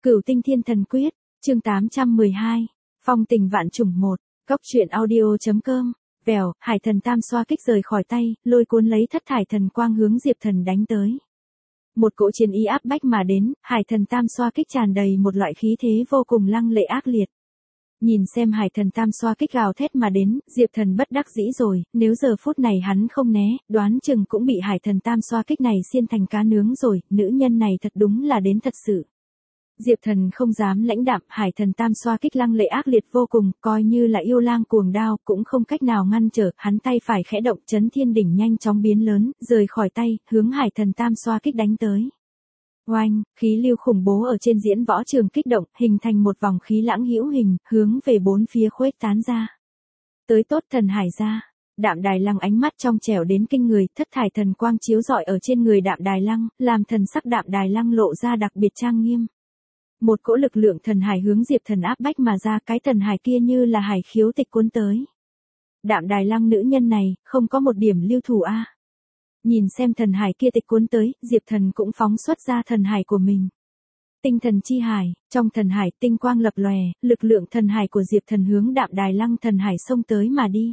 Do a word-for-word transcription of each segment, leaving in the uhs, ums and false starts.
Cửu Tinh Thiên Thần Quyết, chương tám trăm mười hai, Phong tình vạn trùng một, Cốc truyện audio.com, vèo, Hải Thần Tam xoa kích rời khỏi tay, lôi cuốn lấy thất thải thần quang hướng Diệp Thần đánh tới. Một cỗ chiến ý áp bách mà đến, Hải Thần Tam xoa kích tràn đầy một loại khí thế vô cùng lăng lệ ác liệt. Nhìn xem Hải Thần Tam xoa kích gào thét mà đến, Diệp Thần bất đắc dĩ rồi, nếu giờ phút này hắn không né, đoán chừng cũng bị Hải Thần Tam xoa kích này xiên thành cá nướng rồi, nữ nhân này thật đúng là đến thật sự. Diệp Thần không dám lãnh đạm, Hải Thần Tam xoa kích lăng lệ ác liệt vô cùng, coi như là yêu lang cuồng đao, cũng không cách nào ngăn trở, hắn tay phải khẽ động, chấn thiên đỉnh nhanh chóng biến lớn, rời khỏi tay, hướng Hải Thần Tam xoa kích đánh tới. Oanh, khí lưu khủng bố ở trên diễn võ trường kích động, hình thành một vòng khí lãng hữu hình, hướng về bốn phía khuếch tán ra. Tới tốt thần hải ra. Đạm Đài Lăng ánh mắt trong trẻo đến kinh người, thất thải thần quang chiếu rọi ở trên người Đạm Đài Lăng, làm thần sắc Đạm Đài Lăng lộ ra đặc biệt trang nghiêm. Một cỗ lực lượng thần hải hướng Diệp Thần áp bách mà ra, cái thần hải kia như là hải khiếu tịch cuốn tới. Đạm Đài Lăng nữ nhân này, không có một điểm lưu thủ a. Nhìn xem thần hải kia tịch cuốn tới, Diệp Thần cũng phóng xuất ra thần hải của mình. Tinh thần chi hải, trong thần hải tinh quang lập lòe, lực lượng thần hải của Diệp Thần hướng Đạm Đài Lăng thần hải xông tới mà đi.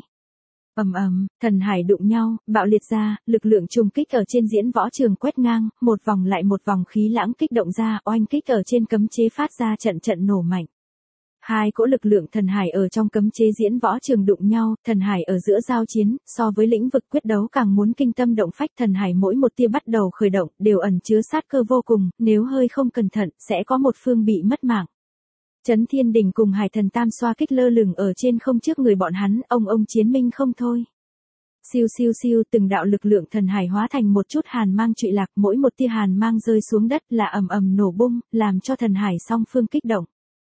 Ầm ầm, thần hải đụng nhau, bạo liệt ra, lực lượng trùng kích ở trên diễn võ trường quét ngang, một vòng lại một vòng khí lãng kích động ra, oanh kích ở trên cấm chế phát ra trận trận nổ mạnh. Hai cỗ lực lượng thần hải ở trong cấm chế diễn võ trường đụng nhau, thần hải ở giữa giao chiến, so với lĩnh vực quyết đấu càng muốn kinh tâm động phách, thần hải mỗi một tia bắt đầu khởi động, đều ẩn chứa sát cơ vô cùng, nếu hơi không cẩn thận, sẽ có một phương bị mất mạng. Chấn Thiên Đỉnh cùng Hải Thần Tam xoa kích lơ lửng ở trên không trước người bọn hắn, ông ông chiến minh không thôi. Siêu siêu siêu, từng đạo lực lượng thần hải hóa thành một chút hàn mang trụy lạc, mỗi một tia hàn mang rơi xuống đất là ầm ầm nổ bung, làm cho thần hải song phương kích động.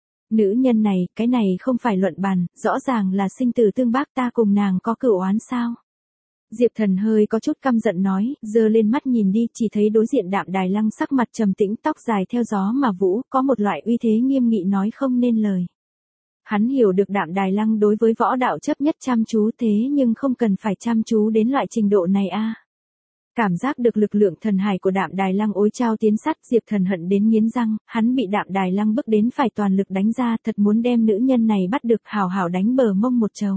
Nữ nhân này, cái này không phải luận bàn, rõ ràng là sinh tử tương bác, ta cùng nàng có cửu oán sao? Diệp Thần hơi có chút căm giận nói, giơ lên mắt nhìn đi, chỉ thấy đối diện Đạm Đài Lăng sắc mặt trầm tĩnh, tóc dài theo gió mà vũ, có một loại uy thế nghiêm nghị nói không nên lời. Hắn hiểu được Đạm Đài Lăng đối với võ đạo chấp nhất chăm chú thế nhưng không cần phải chăm chú đến loại trình độ này a. Cảm giác được lực lượng thần hải của Đạm Đài Lăng ối trao tiến sát, Diệp Thần hận đến nghiến răng, hắn bị Đạm Đài Lăng bức đến phải toàn lực đánh ra, thật muốn đem nữ nhân này bắt được, hào hào đánh bờ mông một trầu.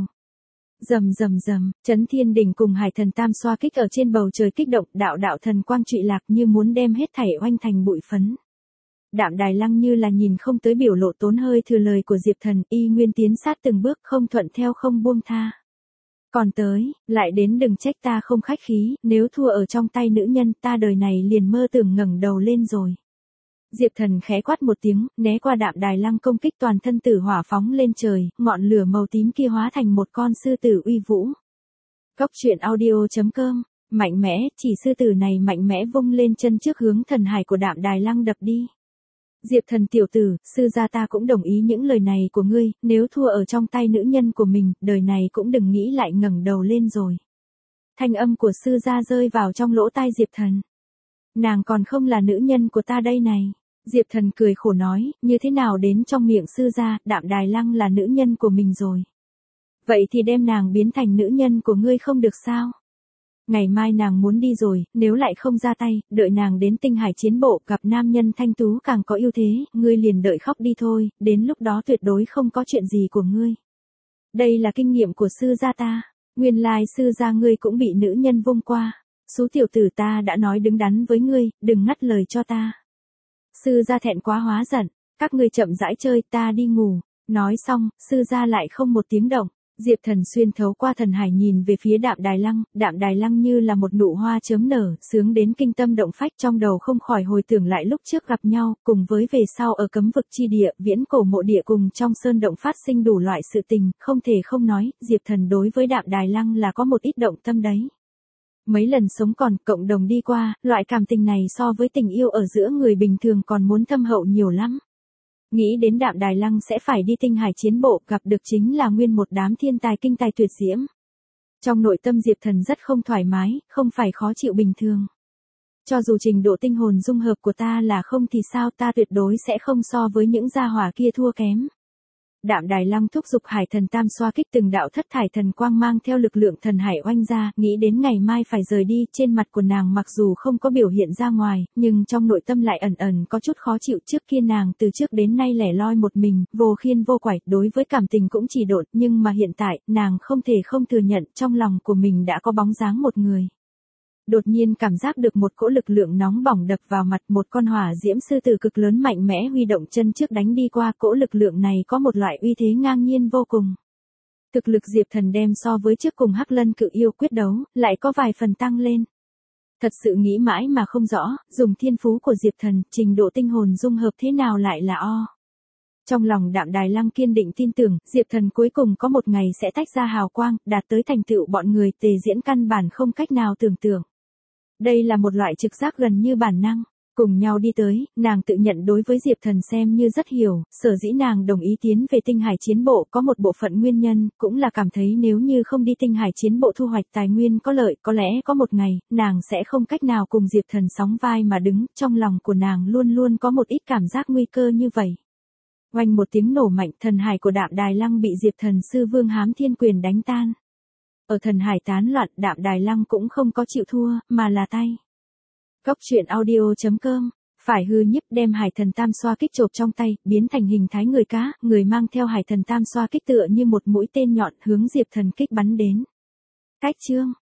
Rầm rầm rầm, Chấn Thiên Đỉnh cùng Hải Thần Tam xoa kích ở trên bầu trời kích động, đạo đạo thần quang trụy lạc như muốn đem hết thảy oanh thành bụi phấn. Đạm Đài Lăng như là nhìn không tới biểu lộ tốn hơi thừa lời của Diệp Thần, y nguyên tiến sát từng bước, không thuận theo không buông tha. Còn tới, lại đến đừng trách ta không khách khí, nếu thua ở trong tay nữ nhân, ta đời này liền mơ tưởng ngẩng đầu lên rồi. Diệp Thần khẽ quát một tiếng, né qua Đạm Đài Lăng công kích, toàn thân tử hỏa phóng lên trời, ngọn lửa màu tím kia hóa thành một con sư tử uy vũ. Cốc truyện audio.com, mạnh mẽ, chỉ sư tử này mạnh mẽ vung lên chân trước hướng thần hải của Đạm Đài Lăng đập đi. Diệp Thần tiểu tử, sư gia ta cũng đồng ý những lời này của ngươi, nếu thua ở trong tay nữ nhân của mình, đời này cũng đừng nghĩ lại ngẩng đầu lên rồi. Thanh âm của sư gia rơi vào trong lỗ tai Diệp Thần. Nàng còn không là nữ nhân của ta đây này. Diệp Thần cười khổ nói, như thế nào đến trong miệng sư gia, Đạm Đài Lăng là nữ nhân của mình rồi. Vậy thì đem nàng biến thành nữ nhân của ngươi không được sao? Ngày mai nàng muốn đi rồi, nếu lại không ra tay, đợi nàng đến tinh hải chiến bộ, gặp nam nhân thanh tú càng có ưu thế, ngươi liền đợi khóc đi thôi, đến lúc đó tuyệt đối không có chuyện gì của ngươi. Đây là kinh nghiệm của sư gia ta, nguyên lai sư gia ngươi cũng bị nữ nhân vung qua. Số tiểu tử, ta đã nói đứng đắn với ngươi, đừng ngắt lời cho ta. Sư gia thẹn quá hóa giận, các ngươi chậm rãi chơi, ta đi ngủ. Nói xong, sư gia lại không một tiếng động. Diệp Thần xuyên thấu qua thần hải nhìn về phía Đạm Đài Lăng, Đạm Đài Lăng như là một nụ hoa chớm nở, sướng đến kinh tâm động phách, trong đầu không khỏi hồi tưởng lại lúc trước gặp nhau, cùng với về sau ở cấm vực chi địa, viễn cổ mộ địa cùng trong sơn động phát sinh đủ loại sự tình, không thể không nói, Diệp Thần đối với Đạm Đài Lăng là có một ít động tâm đấy. Mấy lần sống còn, cộng đồng đi qua, loại cảm tình này so với tình yêu ở giữa người bình thường còn muốn thâm hậu nhiều lắm. Nghĩ đến Đạm Đài Lăng sẽ phải đi tinh hải chiến bộ, gặp được chính là nguyên một đám thiên tài kinh tài tuyệt diễm. Trong nội tâm Diệp Thần rất không thoải mái, không phải khó chịu bình thường. Cho dù trình độ tinh hồn dung hợp của ta là không thì sao, ta tuyệt đối sẽ không so với những gia hỏa kia thua kém. Đạm Đài Lăng thúc giục hải thần tam xoa kích từng đạo thất thải thần quang mang theo lực lượng thần hải oanh ra, nghĩ đến ngày mai phải rời đi, trên mặt của nàng mặc dù không có biểu hiện ra ngoài, nhưng trong nội tâm lại ẩn ẩn có chút khó chịu. Trước kia nàng từ trước đến nay lẻ loi một mình, vô khiên vô quải, đối với cảm tình cũng chỉ độn, nhưng mà hiện tại, nàng không thể không thừa nhận trong lòng của mình đã có bóng dáng một người. Đột nhiên cảm giác được một cỗ lực lượng nóng bỏng đập vào mặt, một con hỏa diễm sư tử cực lớn mạnh mẽ huy động chân trước đánh đi qua, cỗ lực lượng này có một loại uy thế ngang nhiên vô cùng. Thực lực Diệp Thần đem so với trước cùng Hắc Lân cự yêu quyết đấu, lại có vài phần tăng lên. Thật sự nghĩ mãi mà không rõ, dùng thiên phú của Diệp Thần, trình độ tinh hồn dung hợp thế nào lại là o. Trong lòng Đạm Đài Lăng kiên định tin tưởng, Diệp Thần cuối cùng có một ngày sẽ tách ra hào quang, đạt tới thành tựu bọn người Tề Diễn căn bản không cách nào tưởng tượng. Đây là một loại trực giác gần như bản năng. Cùng nhau đi tới, nàng tự nhận đối với Diệp Thần xem như rất hiểu, sở dĩ nàng đồng ý tiến về tinh hải chiến bộ có một bộ phận nguyên nhân, cũng là cảm thấy nếu như không đi tinh hải chiến bộ thu hoạch tài nguyên có lợi, có lẽ có một ngày, nàng sẽ không cách nào cùng Diệp Thần sóng vai mà đứng, trong lòng của nàng luôn luôn có một ít cảm giác nguy cơ như vậy. Oanh một tiếng nổ mạnh, thần hải của Đạm Đài Lăng bị Diệp Thần sư vương Hám Thiên Quyền đánh tan. Ở thần hải tán loạn, Đạm Đài Lăng cũng không có chịu thua, mà là tay. Góc truyện audio chấm com, phải hư nhiếp đem hải thần tam xoa kích chộp trong tay, biến thành hình thái người cá, người mang theo hải thần tam xoa kích tựa như một mũi tên nhọn hướng Diệp Thần kích bắn đến. Cách chương